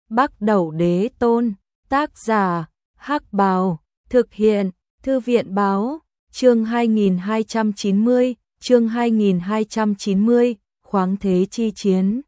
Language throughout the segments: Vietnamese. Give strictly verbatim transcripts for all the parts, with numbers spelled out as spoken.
Bắc Đẩu Đế Tôn, tác giả, Hắc Bào, thực hiện, Thư viện báo, chương hai nghìn hai trăm chín mươi, chương hai nghìn hai trăm chín mươi, khoáng thế chi chiến.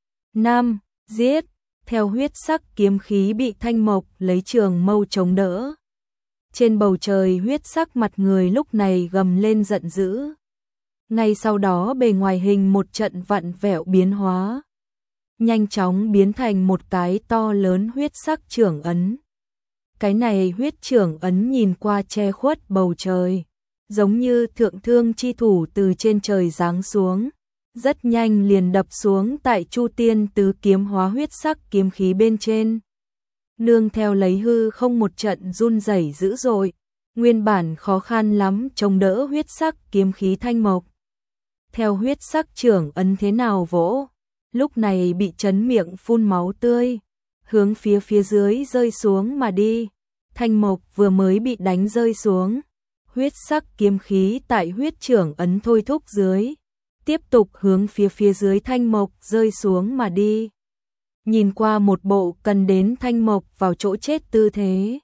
năm. Giết, theo huyết sắc kiếm khí bị Thanh Mộc lấy trường mâu chống đỡ. Trên bầu trời huyết sắc mặt người lúc này gầm lên giận dữ. Ngay sau đó bề ngoài hình một trận vặn vẹo biến hóa. Nhanh chóng biến thành một cái to lớn huyết sắc trưởng ấn. Cái này huyết trưởng ấn nhìn qua che khuất bầu trời, giống như thượng thương chi thủ từ trên trời giáng xuống, rất nhanh liền đập xuống tại Chu Tiên tứ kiếm hóa huyết sắc kiếm khí bên trên. Nương theo lấy hư không một trận run rẩy dữ dội, nguyên bản khó khăn lắm chống đỡ huyết sắc kiếm khí Thanh Mộc. Theo huyết sắc trưởng ấn thế nào vỗ, lúc này bị chấn miệng phun máu tươi, hướng phía phía dưới rơi xuống mà đi. Thanh Mộc vừa mới bị đánh rơi xuống, huyết sắc kiếm khí tại huyết trưởng ấn thôi thúc dưới, tiếp tục hướng phía phía dưới Thanh Mộc rơi xuống mà đi. Nhìn qua một bộ cần đến Thanh Mộc vào chỗ chết tư thế.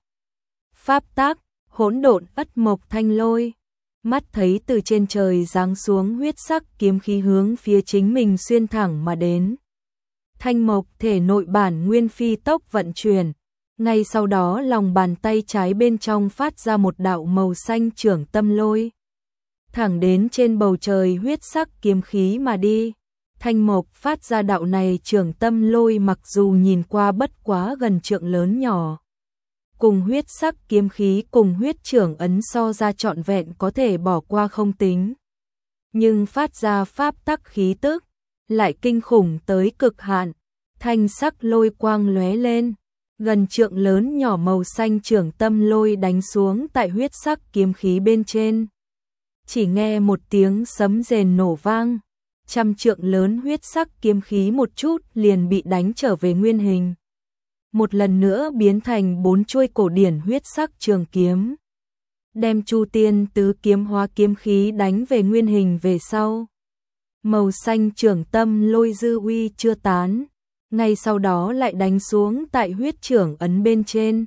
Pháp tác, hỗn độn ất mộc thanh lôi. Mắt thấy từ trên trời giáng xuống huyết sắc kiếm khí hướng phía chính mình xuyên thẳng mà đến. Thanh Mộc thể nội bản nguyên phi tốc vận chuyển, ngay sau đó lòng bàn tay trái bên trong phát ra một đạo màu xanh trưởng tâm lôi. Thẳng đến trên bầu trời huyết sắc kiếm khí mà đi. Thanh Mộc phát ra đạo này trưởng tâm lôi mặc dù nhìn qua bất quá gần trượng lớn nhỏ. Cùng huyết sắc kiếm khí cùng huyết trưởng ấn so ra trọn vẹn có thể bỏ qua không tính. Nhưng phát ra pháp tắc khí tức, lại kinh khủng tới cực hạn, thanh sắc lôi quang lóe lên. Gần trượng lớn nhỏ màu xanh trưởng tâm lôi đánh xuống tại huyết sắc kiếm khí bên trên. Chỉ nghe một tiếng sấm rền nổ vang, trăm trượng lớn huyết sắc kiếm khí một chút liền bị đánh trở về nguyên hình. Một lần nữa biến thành bốn chuôi cổ điển huyết sắc trường kiếm. Đem Chu Tiên tứ kiếm hóa kiếm khí đánh về nguyên hình về sau. Màu xanh trưởng tâm lôi dư uy chưa tán, ngay sau đó lại đánh xuống tại huyết trưởng ấn bên trên.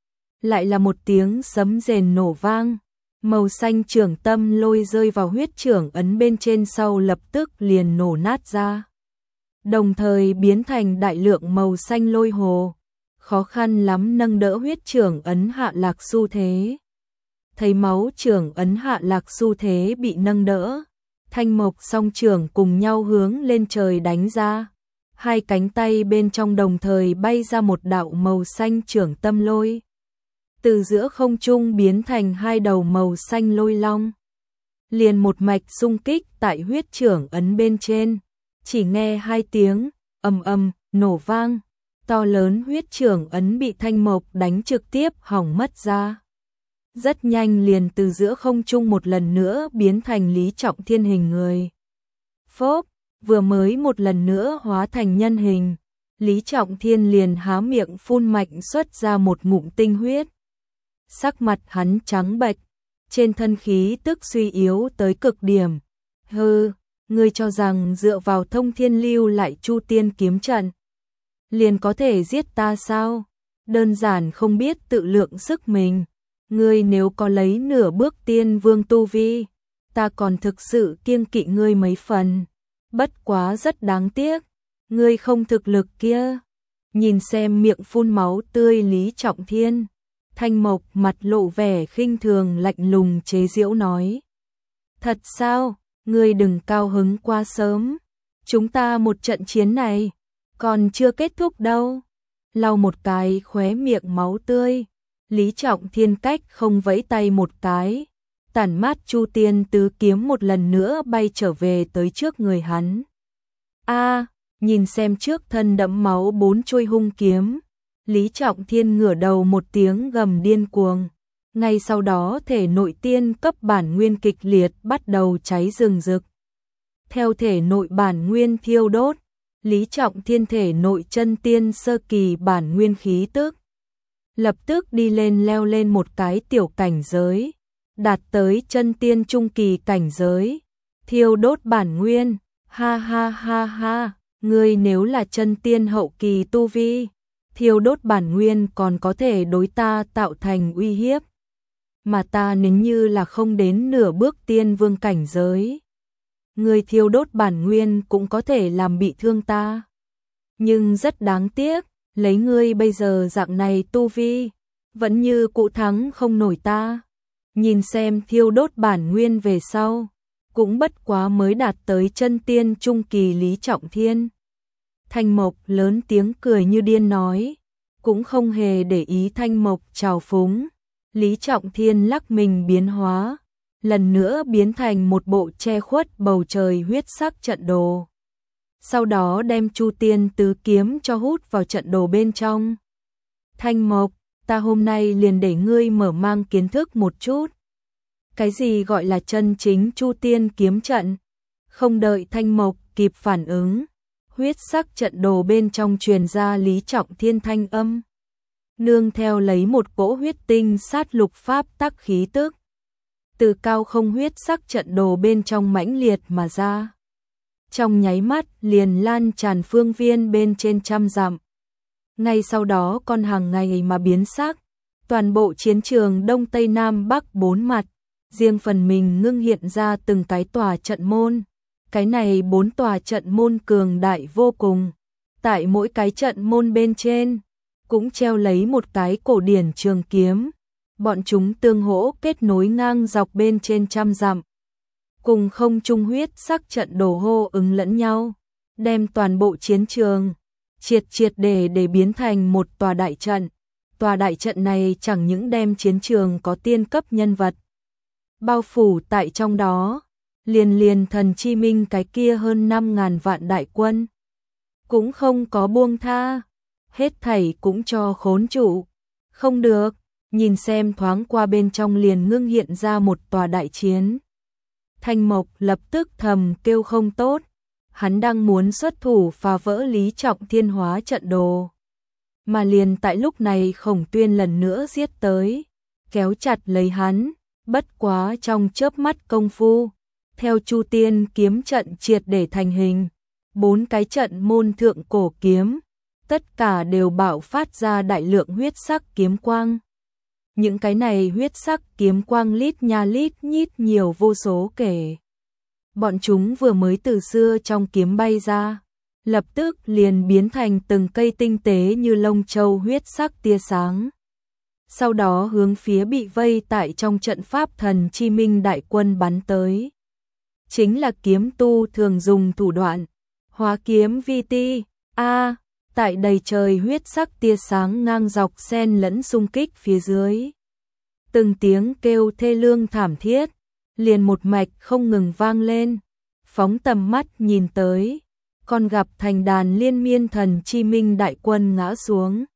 Lại là một tiếng sấm rền nổ vang, màu xanh trưởng tâm lôi rơi vào huyết trưởng ấn bên trên sau lập tức liền nổ nát ra. Đồng thời biến thành đại lượng màu xanh lôi hồ, khó khăn lắm nâng đỡ huyết trưởng ấn hạ lạc xu thế. Thấy máu trưởng ấn hạ lạc xu thế bị nâng đỡ, Thanh Mộc song trưởng cùng nhau hướng lên trời đánh ra. Hai cánh tay bên trong đồng thời bay ra một đạo màu xanh trưởng tâm lôi. Từ giữa không trung biến thành hai đầu màu xanh lôi long. Liền một mạch xung kích tại huyết trưởng ấn bên trên. Chỉ nghe hai tiếng, ầm ầm, nổ vang. To lớn huyết trưởng ấn bị Thanh Mộc đánh trực tiếp hỏng mất ra. Rất nhanh liền từ giữa không trung một lần nữa biến thành Lý Trọng Thiên hình người. Phốp, vừa mới một lần nữa hóa thành nhân hình. Lý Trọng Thiên liền há miệng phun mạnh xuất ra một ngụm tinh huyết. Sắc mặt hắn trắng bệch, trên thân khí tức suy yếu tới cực điểm. Hừ, ngươi cho rằng dựa vào thông thiên lưu lại Chu Tiên kiếm trận liền có thể giết ta sao? Đơn giản không biết tự lượng sức mình. Ngươi nếu có lấy nửa bước tiên vương tu vi, ta còn thực sự kiêng kỵ ngươi mấy phần. Bất quá rất đáng tiếc, ngươi không thực lực kia. Nhìn xem miệng phun máu tươi Lý Trọng Thiên, Thanh Mộc mặt lộ vẻ khinh thường lạnh lùng chế giễu nói. Thật sao, ngươi đừng cao hứng quá sớm. Chúng ta một trận chiến này còn chưa kết thúc đâu. Lau một cái khóe miệng máu tươi, Lý Trọng Thiên cách không vẫy tay một cái, tản mát Chu Tiên tứ kiếm một lần nữa bay trở về tới trước người hắn. A, nhìn xem trước thân đẫm máu bốn chuôi hung kiếm, Lý Trọng Thiên ngửa đầu một tiếng gầm điên cuồng, ngay sau đó thể nội tiên cấp bản nguyên kịch liệt bắt đầu cháy rừng rực. Theo thể nội bản nguyên thiêu đốt, Lý Trọng Thiên thể nội chân tiên sơ kỳ bản nguyên khí tức lập tức đi lên leo lên một cái tiểu cảnh giới, đạt tới chân tiên trung kỳ cảnh giới, thiêu đốt bản nguyên. Ha ha ha ha, ngươi nếu là chân tiên hậu kỳ tu vi, thiêu đốt bản nguyên còn có thể đối ta tạo thành uy hiếp. Mà ta nếu như là không đến nửa bước tiên vương cảnh giới. Người thiêu đốt bản nguyên cũng có thể làm bị thương ta. Nhưng rất đáng tiếc, lấy ngươi bây giờ dạng này tu vi, vẫn như cụ thắng không nổi ta. Nhìn xem thiêu đốt bản nguyên về sau, cũng bất quá mới đạt tới chân tiên trung kỳ Lý Trọng Thiên. Thanh Mộc lớn tiếng cười như điên nói, cũng không hề để ý Thanh Mộc trào phúng. Lý Trọng Thiên lắc mình biến hóa, lần nữa biến thành một bộ che khuất bầu trời huyết sắc trận đồ. Sau đó đem Chu Tiên tứ kiếm cho hút vào trận đồ bên trong. Thanh Mộc, ta hôm nay liền để ngươi mở mang kiến thức một chút. Cái gì gọi là chân chính Chu Tiên kiếm trận? Không đợi Thanh Mộc kịp phản ứng, huyết sắc trận đồ bên trong truyền ra Lý Trọng Thiên thanh âm. Nương theo lấy một cỗ huyết tinh sát lục pháp tắc khí tức. Từ cao không huyết sắc trận đồ bên trong mãnh liệt mà ra. Trong nháy mắt liền lan tràn phương viên bên trên trăm dặm. Ngay sau đó con hàng ngày mà biến sắc, toàn bộ chiến trường Đông Tây Nam Bắc bốn mặt, riêng phần mình ngưng hiện ra từng cái tòa trận môn. Cái này bốn tòa trận môn cường đại vô cùng. Tại mỗi cái trận môn bên trên, cũng treo lấy một cái cổ điển trường kiếm. Bọn chúng tương hỗ kết nối ngang dọc bên trên trăm dặm. Cùng không trung huyết sắc trận đồ hô ứng lẫn nhau, đem toàn bộ chiến trường triệt triệt để để biến thành một tòa đại trận. Tòa đại trận này chẳng những đem chiến trường có tiên cấp nhân vật bao phủ tại trong đó, liền liền thần chi minh cái kia hơn năm ngàn vạn đại quân cũng không có buông tha, hết thảy cũng cho khốn trụ. Không được, nhìn xem thoáng qua bên trong liền ngưng hiện ra một tòa đại chiến. Thanh Mộc lập tức thầm kêu không tốt, hắn đang muốn xuất thủ phá vỡ Lý Trọng Thiên hóa trận đồ. Mà liền tại lúc này Khổng Tuyên lần nữa giết tới, kéo chặt lấy hắn, bất quá trong chớp mắt công phu, theo Chu Tiên kiếm trận triệt để thành hình, bốn cái trận môn thượng cổ kiếm, tất cả đều bạo phát ra đại lượng huyết sắc kiếm quang. Những cái này huyết sắc kiếm quang lít nha lít nhít nhiều vô số kể. Bọn chúng vừa mới từ xưa trong kiếm bay ra, lập tức liền biến thành từng cây tinh tế như lông châu huyết sắc tia sáng. Sau đó hướng phía bị vây tại trong trận pháp thần chi minh đại quân bắn tới. Chính là kiếm tu thường dùng thủ đoạn, hóa kiếm vi ti, a tại đầy trời huyết sắc tia sáng ngang dọc xen lẫn xung kích phía dưới. Từng tiếng kêu thê lương thảm thiết, liền một mạch không ngừng vang lên. Phóng tầm mắt nhìn tới, còn gặp thành đàn liên miên thần chi minh đại quân ngã xuống.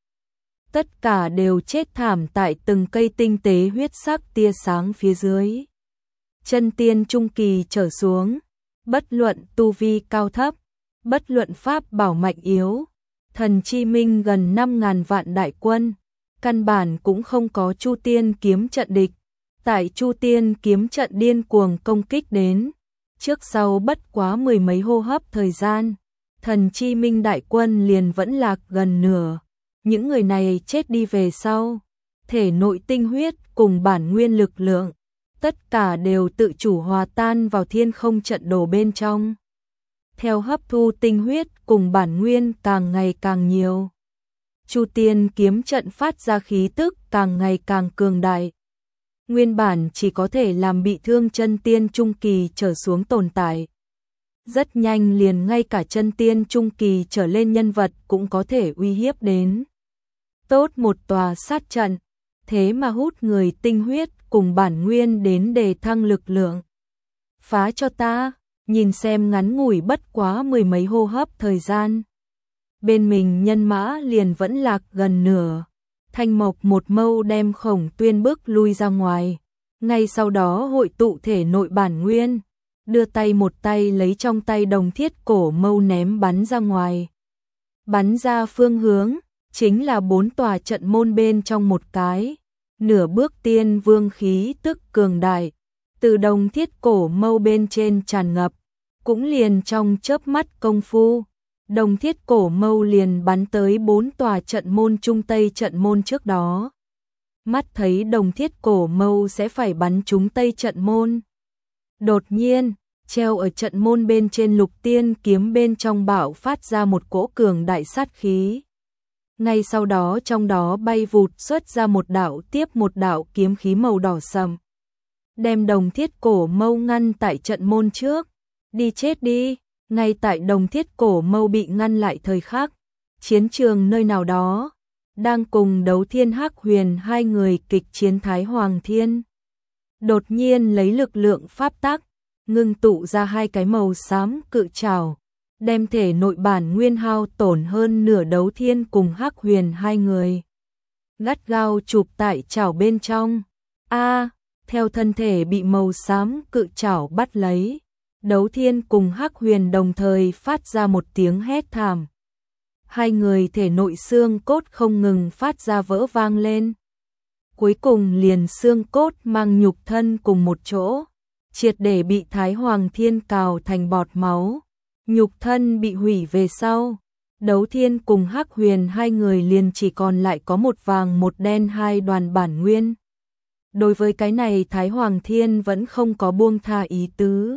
Tất cả đều chết thảm tại từng cây tinh tế huyết sắc tia sáng phía dưới. Chân tiên trung kỳ trở xuống, bất luận tu vi cao thấp, bất luận pháp bảo mạnh yếu, thần chi minh gần năm ngàn vạn đại quân, căn bản cũng không có Chu Tiên kiếm trận địch. Tại Chu Tiên kiếm trận điên cuồng công kích đến, trước sau bất quá mười mấy hô hấp thời gian, thần chi minh đại quân liền vẫn lạc gần nửa. Những người này chết đi về sau, thể nội tinh huyết cùng bản nguyên lực lượng, tất cả đều tự chủ hòa tan vào thiên không trận đồ bên trong. Theo hấp thu tinh huyết cùng bản nguyên càng ngày càng nhiều, Chu Tiên kiếm trận phát ra khí tức càng ngày càng cường đại. Nguyên bản chỉ có thể làm bị thương chân tiên trung kỳ trở xuống tồn tại. Rất nhanh liền ngay cả chân tiên trung kỳ trở lên nhân vật cũng có thể uy hiếp đến. Tốt một tòa sát trận, thế mà hút người tinh huyết cùng bản nguyên đến để thăng lực lượng. Phá cho ta, nhìn xem ngắn ngủi bất quá mười mấy hô hấp thời gian. Bên mình nhân mã liền vẫn lạc gần nửa. Thanh Mộc một mâu đem Khổng Tuyên bước lui ra ngoài. Ngay sau đó hội tụ thể nội bản nguyên, đưa tay một tay lấy trong tay đồng thiết cổ mâu ném bắn ra ngoài. Bắn ra phương hướng, chính là bốn tòa trận môn bên trong một cái. Nửa bước tiên vương khí tức cường đại, từ đồng thiết cổ mâu bên trên tràn ngập, cũng liền trong chớp mắt công phu, Đồng Thiết Cổ Mâu liền bắn tới bốn tòa trận môn trung tây trận môn trước đó. Mắt thấy Đồng Thiết Cổ Mâu sẽ phải bắn trúng tây trận môn. Đột nhiên, treo ở trận môn bên trên Lục Tiên kiếm bên trong bạo phát ra một cỗ cường đại sát khí. Ngay sau đó trong đó bay vụt xuất ra một đạo tiếp một đạo kiếm khí màu đỏ sẫm, đem Đồng Thiết Cổ Mâu ngăn tại trận môn trước. Đi chết đi! Ngay tại Đồng Thiết Cổ Mâu bị ngăn lại thời khắc, chiến trường nơi nào đó, đang cùng Đấu Thiên Hắc Huyền hai người kịch chiến Thái Hoàng Thiên. Đột nhiên lấy lực lượng pháp tắc, ngưng tụ ra hai cái màu xám cự trảo, đem thể nội bản nguyên hao tổn hơn nửa Đấu Thiên cùng Hắc Huyền hai người. Gắt gao chụp tại trảo bên trong. A, theo thân thể bị màu xám cự trảo bắt lấy, Đấu Thiên cùng Hắc Huyền đồng thời phát ra một tiếng hét thảm. Hai người thể nội xương cốt không ngừng phát ra vỡ vang lên. Cuối cùng liền xương cốt mang nhục thân cùng một chỗ, triệt để bị Thái Hoàng Thiên cào thành bọt máu. Nhục thân bị hủy về sau, Đấu Thiên cùng Hắc Huyền hai người liền chỉ còn lại có một vàng một đen hai đoàn bản nguyên. Đối với cái này Thái Hoàng Thiên vẫn không có buông tha ý tứ.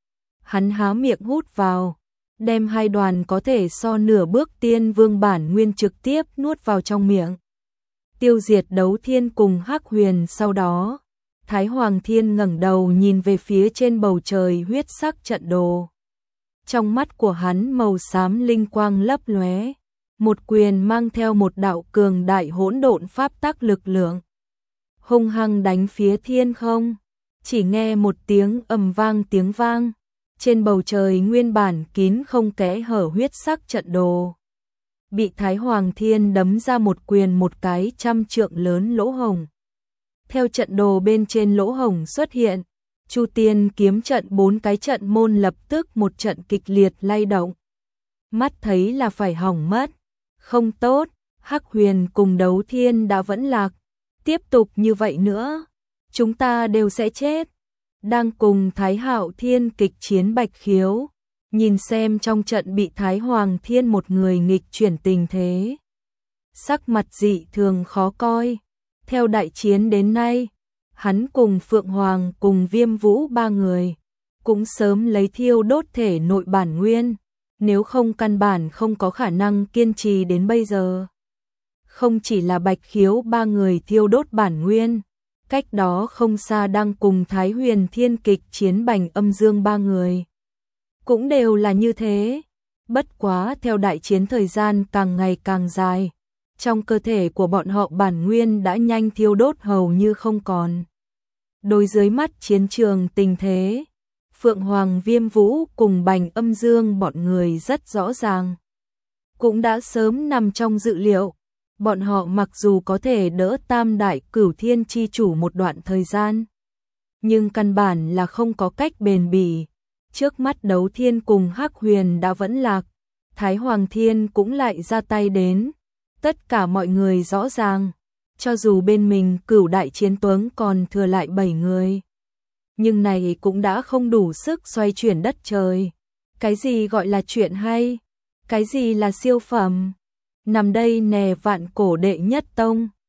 Hắn há miệng hút vào, đem hai đoàn có thể so nửa bước tiên vương bản nguyên trực tiếp nuốt vào trong miệng. Tiêu diệt Đấu Thiên cùng Hắc Huyền sau đó, Thái Hoàng Thiên ngẩng đầu nhìn về phía trên bầu trời huyết sắc trận đồ. Trong mắt của hắn màu xám linh quang lấp lóe, một quyền mang theo một đạo cường đại hỗn độn pháp tắc lực lượng, hung hăng đánh phía thiên không. Chỉ nghe một tiếng ầm vang tiếng vang, trên bầu trời nguyên bản kín không kẽ hở huyết sắc trận đồ bị Thái Hoàng Thiên đấm ra một quyền một cái trăm trượng lớn lỗ hổng. Theo trận đồ bên trên lỗ hổng xuất hiện, Chu Tiên kiếm trận bốn cái trận môn lập tức một trận kịch liệt lay động. Mắt thấy là phải hỏng mất. Không tốt, Hắc Huyền cùng Đấu Thiên đã vẫn lạc. Tiếp tục như vậy nữa, chúng ta đều sẽ chết. Đang cùng Thái Hạo Thiên kịch chiến Bạch Khiếu, nhìn xem trong trận bị Thái Hoàng Thiên một người nghịch chuyển tình thế. Sắc mặt dị thường khó coi. Theo đại chiến đến nay, hắn cùng Phượng Hoàng cùng Viêm Vũ ba người cũng sớm lấy thiêu đốt thể nội bản nguyên, nếu không căn bản không có khả năng kiên trì đến bây giờ. Không chỉ là Bạch Khiếu ba người thiêu đốt bản nguyên, cách đó không xa đang cùng Thái Huyền Thiên kịch chiến Bành Âm Dương ba người cũng đều là như thế. Bất quá theo đại chiến thời gian càng ngày càng dài, trong cơ thể của bọn họ bản nguyên đã nhanh thiêu đốt hầu như không còn. Đối dưới mắt chiến trường tình thế, Phượng Hoàng Viêm Vũ cùng Bành Âm Dương bọn người rất rõ ràng, cũng đã sớm nằm trong dự liệu. Bọn họ mặc dù có thể đỡ Tam Đại Cửu Thiên chi chủ một đoạn thời gian, nhưng căn bản là không có cách bền bỉ. Trước mắt Đấu Thiên cùng Hắc Huyền đã vẫn lạc, Thái Hoàng Thiên cũng lại ra tay đến. Tất cả mọi người rõ ràng, cho dù bên mình Cửu Đại Chiến Tuấn còn thừa lại bảy người, nhưng này cũng đã không đủ sức xoay chuyển đất trời. Cái gì gọi là chuyện hay? Cái gì là siêu phẩm? Nằm đây nè Vạn Cổ đệ nhất tông.